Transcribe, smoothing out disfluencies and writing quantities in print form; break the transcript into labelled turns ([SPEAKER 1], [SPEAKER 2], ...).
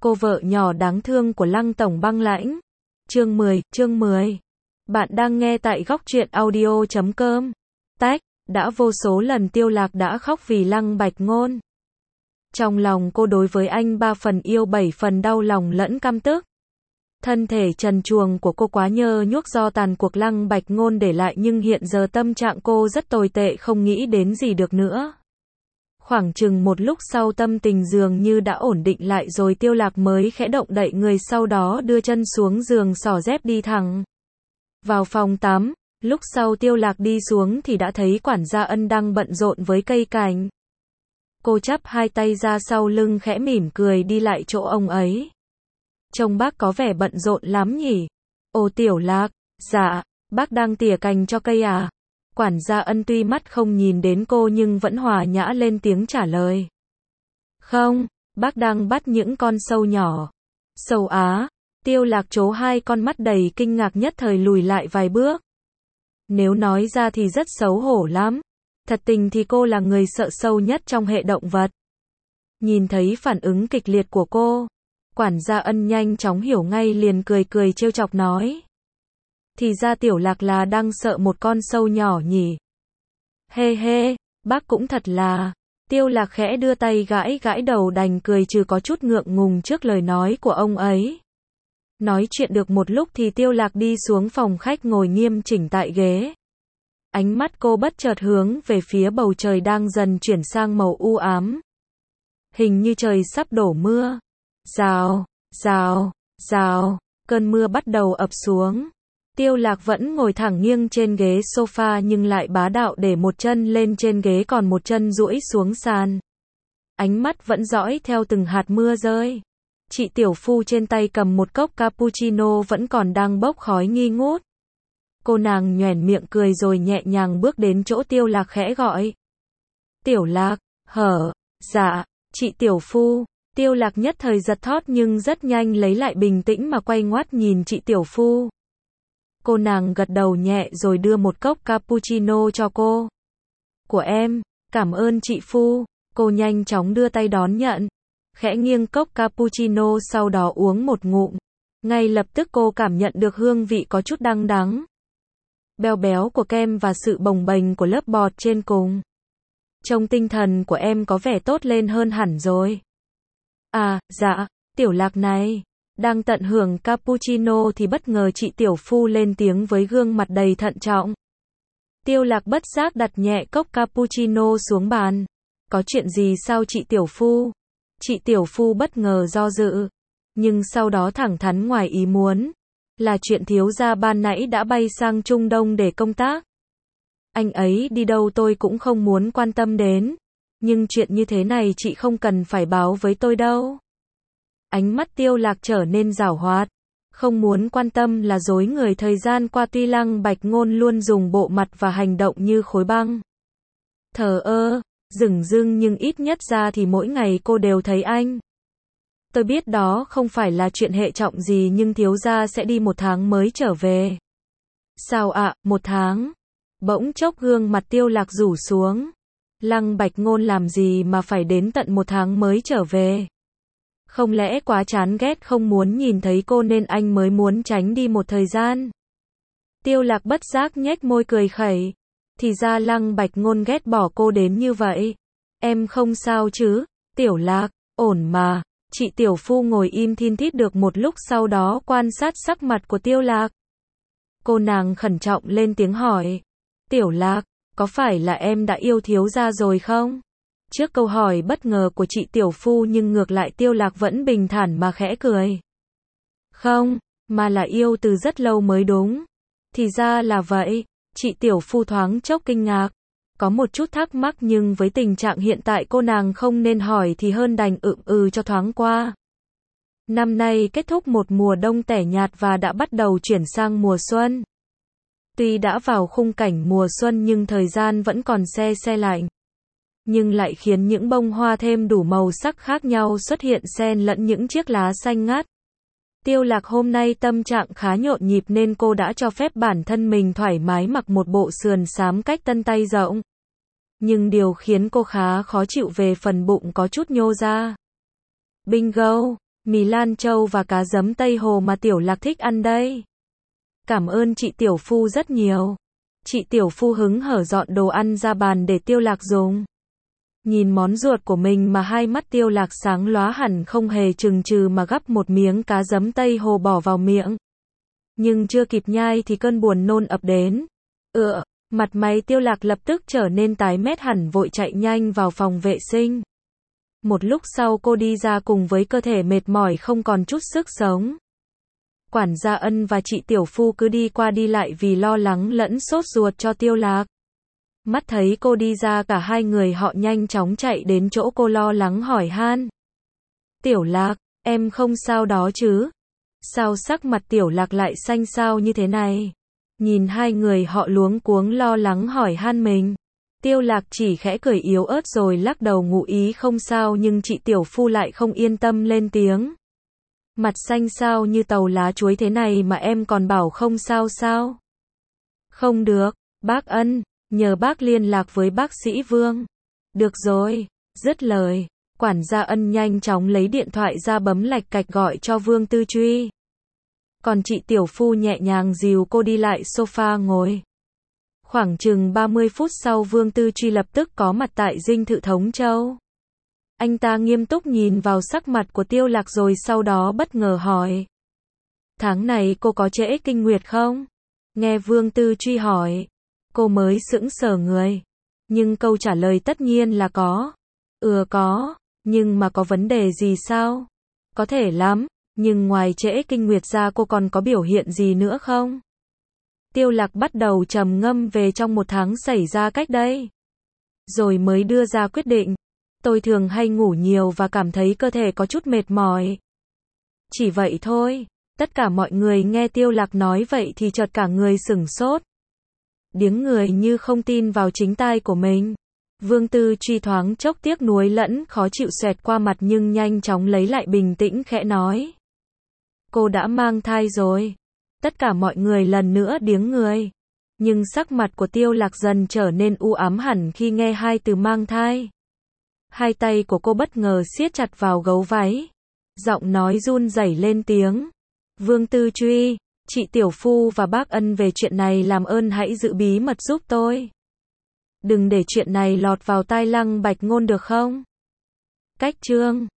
[SPEAKER 1] cô vợ nhỏ đáng thương của Lăng Tổng Băng Lãnh. Chương 10. Bạn đang nghe tại góc truyện audio.com. Tách, đã vô số lần Tiêu Lạc đã khóc vì Lăng Bạch Ngôn. Trong lòng cô đối với anh 3 phần yêu 7 phần đau lòng lẫn căm tức. Thân thể trần truồng của cô quá nhơ nhuốc do tàn cuộc Lăng Bạch Ngôn để lại, nhưng hiện giờ tâm trạng cô rất tồi tệ, không nghĩ đến gì được nữa. Khoảng chừng một lúc sau tâm tình dường như đã ổn định lại rồi, Tiêu Lạc mới khẽ động đậy người, sau đó đưa chân xuống giường xỏ dép đi thẳng vào phòng tắm. Lúc sau Tiêu Lạc đi xuống thì đã thấy quản gia Ân đang bận rộn với cây cảnh. Cô chắp hai tay ra sau lưng khẽ mỉm cười đi lại chỗ ông ấy. Trông bác có vẻ bận rộn lắm nhỉ? Ồ Tiểu Lạc, dạ, bác đang tỉa cành cho cây à? Quản gia Ân tuy mắt không nhìn đến cô nhưng vẫn hòa nhã lên tiếng trả lời. Không, bác đang bắt những con sâu nhỏ. Sâu á? Tiêu Lạc trố hai con mắt đầy kinh ngạc, nhất thời lùi lại vài bước. Nếu nói ra thì rất xấu hổ lắm. Thật tình thì cô là người sợ sâu nhất trong hệ động vật. Nhìn thấy phản ứng kịch liệt của cô, quản gia Ân nhanh chóng hiểu ngay, liền cười trêu chọc nói. Thì ra Tiểu Lạc là đang sợ một con sâu nhỏ nhỉ? Hê hê, bác cũng thật là. Tiêu Lạc khẽ đưa tay gãi đầu, đành cười trừ có chút ngượng ngùng trước lời nói của ông ấy. Nói chuyện được một lúc thì Tiêu Lạc đi xuống phòng khách ngồi nghiêm chỉnh tại ghế. Ánh mắt cô bất chợt hướng về phía bầu trời đang dần chuyển sang màu u ám. Hình như trời sắp đổ mưa. Rào, rào, rào, cơn mưa bắt đầu ập xuống. Tiêu Lạc vẫn ngồi thẳng nghiêng trên ghế sofa nhưng lại bá đạo để một chân lên trên ghế còn một chân duỗi xuống sàn. Ánh mắt vẫn dõi theo từng hạt mưa rơi. Chị tiểu phu trên tay cầm một cốc cappuccino vẫn còn đang bốc khói nghi ngút. Cô nàng nhoẻn miệng cười rồi nhẹ nhàng bước đến chỗ Tiêu Lạc khẽ gọi. Tiểu Lạc, dạ, chị tiểu phu. Tiêu Lạc nhất thời giật thót nhưng rất nhanh lấy lại bình tĩnh mà quay ngoắt nhìn chị tiểu phu. Cô nàng gật đầu nhẹ rồi đưa một cốc cappuccino cho cô. Của em, cảm ơn chị phu. Cô nhanh chóng đưa tay đón nhận. Khẽ nghiêng cốc cappuccino sau đó uống một ngụm. Ngay lập tức cô cảm nhận được hương vị có chút đắng. Béo béo của kem và sự bồng bềnh của lớp bọt trên cùng. Trông tinh thần của em có vẻ tốt lên hơn hẳn rồi. À, dạ, Tiểu Lạc này. Đang tận hưởng cappuccino thì bất ngờ chị tiểu phu lên tiếng với gương mặt đầy thận trọng. Tiêu Lạc bất giác đặt nhẹ cốc cappuccino xuống bàn. Có chuyện gì sao chị tiểu phu? Chị tiểu phu bất ngờ do dự. Nhưng sau đó thẳng thắn ngoài ý muốn. Là chuyện thiếu gia ban nãy đã bay sang Trung Đông để công tác. Anh ấy đi đâu tôi cũng không muốn quan tâm đến. Nhưng chuyện như thế này chị không cần phải báo với tôi đâu. Ánh mắt Tiêu Lạc trở nên giảo hoạt. Không muốn quan tâm là dối người. Thời gian qua tuy Lăng Bạch Ngôn luôn dùng bộ mặt và hành động như khối băng. Thờ ơ, dửng dưng nhưng ít nhất ra thì mỗi ngày cô đều thấy anh. Tôi biết đó không phải là chuyện hệ trọng gì nhưng thiếu gia sẽ đi 1 tháng mới trở về. Sao ạ, 1 tháng? Bỗng chốc gương mặt Tiêu Lạc rủ xuống. Lăng Bạch Ngôn làm gì mà phải đến tận 1 tháng mới trở về? Không lẽ quá chán ghét không muốn nhìn thấy cô nên anh mới muốn tránh đi một thời gian? Tiêu Lạc bất giác nhếch môi cười khẩy. Thì ra Lăng Bạch Ngôn ghét bỏ cô đến như vậy. Em không sao chứ? Tiểu Lạc, ổn mà. Chị tiểu phu ngồi im thin thít được một lúc sau đó quan sát sắc mặt của Tiêu Lạc. Cô nàng khẩn trọng lên tiếng hỏi. Tiểu Lạc, có phải là em đã yêu thiếu gia rồi không? Trước câu hỏi bất ngờ của chị tiểu phu nhưng ngược lại Tiêu Lạc vẫn bình thản mà khẽ cười. Không, mà là yêu từ rất lâu mới đúng. Thì ra là vậy, chị tiểu phu thoáng chốc kinh ngạc. Có một chút thắc mắc nhưng với tình trạng hiện tại cô nàng không nên hỏi thì hơn đành cho thoáng qua. Năm nay kết thúc một mùa đông tẻ nhạt và đã bắt đầu chuyển sang mùa xuân. Tuy đã vào khung cảnh mùa xuân nhưng thời gian vẫn còn se lạnh. Nhưng lại khiến những bông hoa thêm đủ màu sắc khác nhau xuất hiện xen lẫn những chiếc lá xanh ngắt. Tiêu Lạc hôm nay tâm trạng khá nhộn nhịp nên cô đã cho phép bản thân mình thoải mái mặc một bộ sườn xám cách tân tay rộng. Nhưng điều khiến cô khá khó chịu về phần bụng có chút nhô ra. Bingo! Mì Lan Châu và cá giấm Tây Hồ mà Tiểu Lạc thích ăn đây. Cảm ơn chị Tiểu Phu rất nhiều. Chị Tiểu Phu hứng hở dọn đồ ăn ra bàn để Tiêu Lạc dùng. Nhìn món ruột của mình mà hai mắt Tiêu Lạc sáng lóa hẳn, không hề chừng chừ mà gắp một miếng cá giấm Tây Hồ bỏ vào miệng. Nhưng chưa kịp nhai thì cơn buồn nôn ập đến. Mặt mày Tiêu Lạc lập tức trở nên tái mét hẳn, vội chạy nhanh vào phòng vệ sinh. Một lúc sau cô đi ra cùng với cơ thể mệt mỏi không còn chút sức sống. Quản gia Ân và chị Tiểu Phu cứ đi qua đi lại vì lo lắng lẫn sốt ruột cho Tiêu Lạc. Mắt thấy cô đi ra, cả hai người họ nhanh chóng chạy đến chỗ cô lo lắng hỏi han. Tiểu Lạc, em không sao đó chứ? Sao sắc mặt Tiểu Lạc lại xanh xao như thế này? Nhìn hai người họ luống cuống lo lắng hỏi han mình. Tiêu Lạc chỉ khẽ cười yếu ớt rồi lắc đầu ngụ ý không sao, nhưng chị Tiểu Phu lại không yên tâm lên tiếng. Mặt xanh xao như tàu lá chuối thế này mà em còn bảo không sao sao? Không được, bác Ân, nhờ bác liên lạc với bác sĩ Vương. Được rồi, dứt lời, quản gia Ân nhanh chóng lấy điện thoại ra bấm lạch cạch gọi cho Vương Tư Truy. Còn chị Tiểu Phu nhẹ nhàng dìu cô đi lại sofa ngồi. Khoảng chừng 30 phút sau, Vương Tư Truy lập tức có mặt tại dinh thự Thống Châu. Anh ta nghiêm túc nhìn vào sắc mặt của Tiêu Lạc rồi sau đó bất ngờ hỏi. Tháng này cô có trễ kinh nguyệt không? Nghe Vương Tư Truy hỏi, cô mới sững sờ người. Nhưng câu trả lời tất nhiên là có. Có, nhưng mà có vấn đề gì sao? Có thể lắm, nhưng ngoài trễ kinh nguyệt ra cô còn có biểu hiện gì nữa không? Tiêu Lạc bắt đầu trầm ngâm về trong một tháng xảy ra cách đây. Rồi mới đưa ra quyết định. Tôi thường hay ngủ nhiều và cảm thấy cơ thể có chút mệt mỏi. Chỉ vậy thôi. Tất cả mọi người nghe Tiêu Lạc nói vậy thì chợt cả người sửng sốt. Điếng người như không tin vào chính tai của mình. Vương Tư Truy thoáng chốc tiếc nuối lẫn khó chịu xẹt qua mặt nhưng nhanh chóng lấy lại bình tĩnh khẽ nói. Cô đã mang thai rồi. Tất cả mọi người lần nữa điếng người. Nhưng sắc mặt của Tiêu Lạc dần trở nên u ám hẳn khi nghe hai từ mang thai. Hai tay của cô bất ngờ siết chặt vào gấu váy. Giọng nói run rẩy lên tiếng. Vương Tư Truy, chị Tiểu Phu và bác Ân về chuyện này làm ơn hãy giữ bí mật giúp tôi. Đừng để chuyện này lọt vào tai Lăng Bạch Ngôn được không? Cách chương